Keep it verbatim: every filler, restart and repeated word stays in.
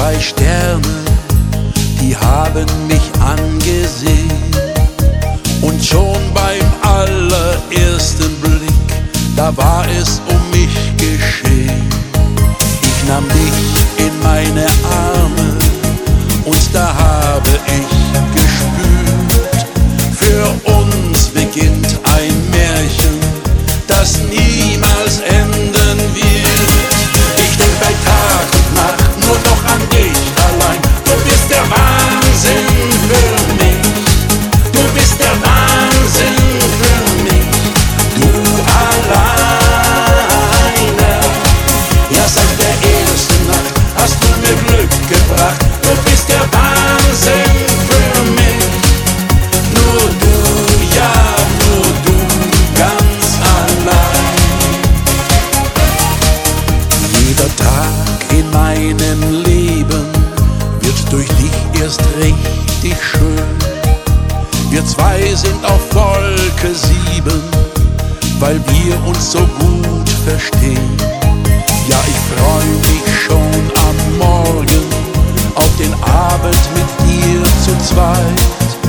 zwei Sterne, die haben mich angesehen. Und schon beim allerersten Blick, da war es um mich geschehen. Ich nahm dich in meine Arme und da habe ich gespürt, für uns beginnt ein Märchen, das niemals enden wird. Ich denk bei Tag und Nacht nur noch an dich allein. Du bist der Wahnsinn für mich. Du bist der Wahnsinn für mich. Du alleine. Ja, seit der ersten Nacht hast du mir Glück gebracht. Du bist der Wahnsinn für mich. Nur du, ja, nur du, ganz allein. Jeder Tag in meinem Leben wird durch dich erst richtig schön. Wir zwei sind auf Wolke sieben, weil wir uns so gut verstehen. Ja, ich freu mich schon am Morgen auf den Abend mit dir zu zweit.